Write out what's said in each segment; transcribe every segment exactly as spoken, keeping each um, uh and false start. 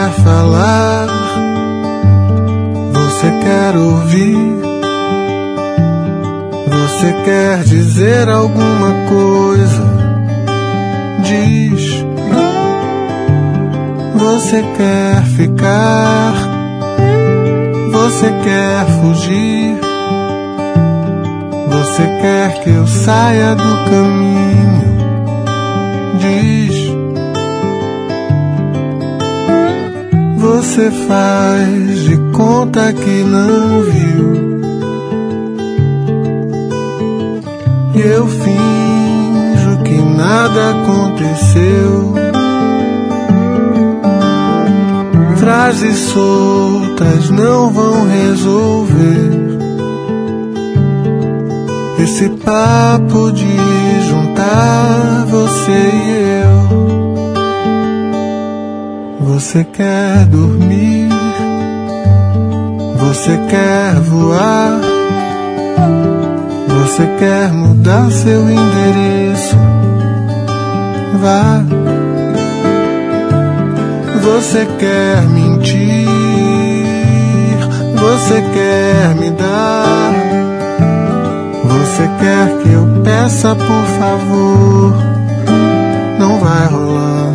quer falar, você quer ouvir, você quer dizer alguma coisa. Diz, você quer ficar, você quer fugir, você quer que eu saia do caminho. Diz, você faz de conta que não viu, e eu finjo que nada aconteceu. Frases soltas não vão resolver esse papo de juntar você e eu. Você quer dormir, você quer voar, você quer mudar seu endereço. Vá. Você quer mentir, você quer me dar, você quer que eu peça por favor. Não vai rolar.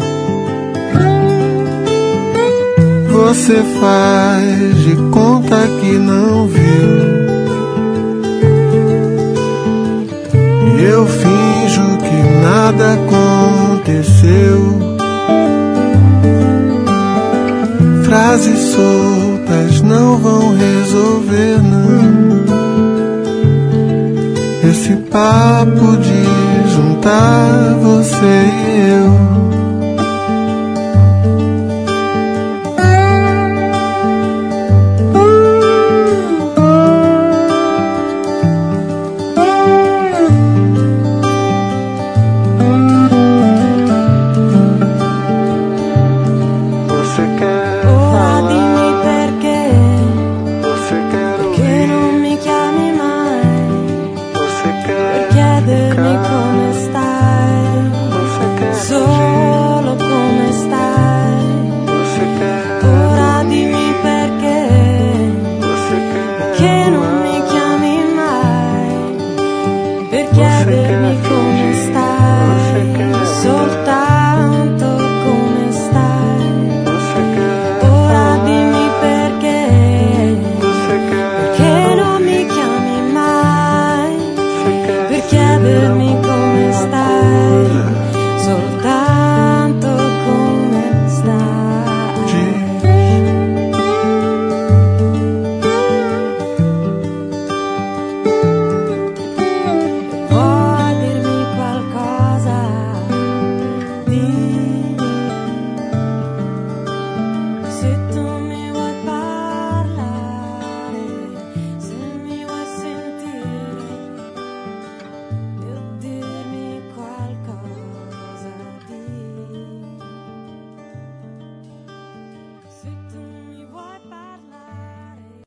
Você faz de conta que não viu, e eu finjo que nada aconteceu. Frases soltas não vão resolver, não. Esse papo de juntar você e eu. C'est ton